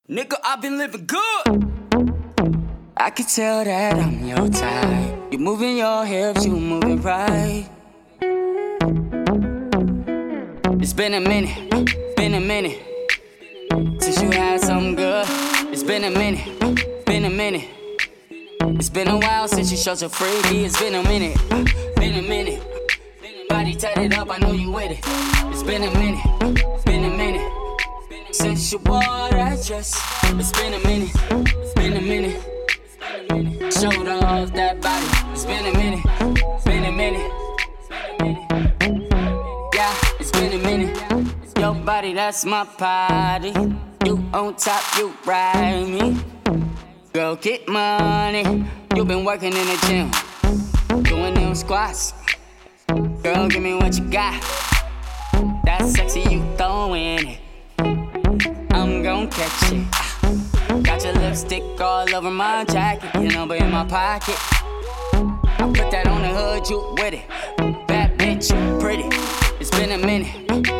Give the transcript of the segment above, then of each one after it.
Nigga, I've been living good. I can tell that I'm your type. You moving your hips, you moving right. It's been a minute since you had something good. It's been a minute. It's been a while since you showed your freaky. It's been a minute. Body tatted up, I know you with it. It's been a minute. Since you wore that dress. It's been a minute. Showed off that body. It's been a minute. Yeah, it's been a minute. Your body, that's my party. You on top, you ride me. Girl, get money. You been working in the gym, doing them squats. Girl, give me what you got. That's sexy, you throwing it. I'm gon' catch it. Got your lipstick all over my jacket, your number in my pocket. I put that on the hood, you with it. Bad bitch, you pretty. It's been a minute.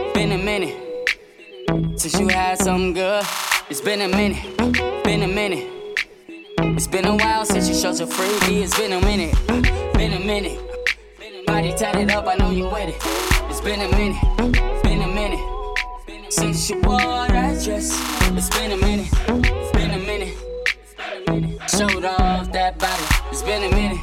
Since you had something good. It's been a minute. It's been a while since you showed your freaky. It's been a minute. Body tatted up, I know you with it. It's been a minute. Since you wore that dress. It's been a minute. Showed off that body. It's been a minute.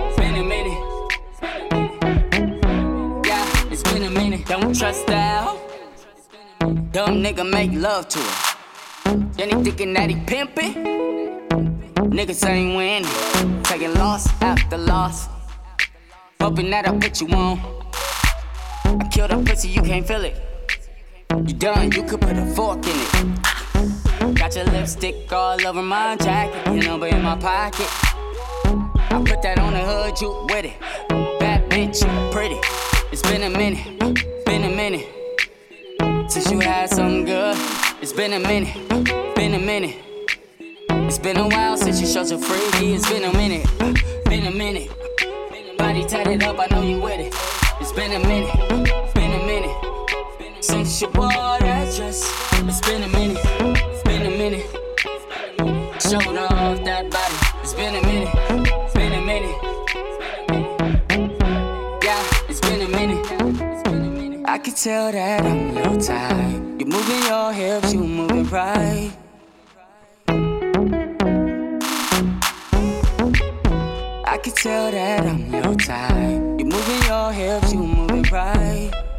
Yeah, it's been a minute. Don't trust that hoe. Dumb nigga make love to her. Then he thinking that he pimpin'. Niggas ain't winning. Taking loss after loss. Hoping that I put you on. I killed a pussy, you can't feel it. You done, you could put a fork in it. Got your lipstick all over my jacket, your number in my pocket. I put that on the hood, you with it. Bad bitch, you pretty. It's been a minute. Since you had something good. It's been a minute. It's been a while since you showed your freaky. It's been a minute. Body tatted up, I know you with it. It's been a minute. Since you wore that dress. It's been a minute. Showed off that body. It's been a minute. Yeah, it's been a minute. I can tell that I'm your type. You moving your hips, you moving right. I can tell that I'm your type. You moving your hips, you moving right.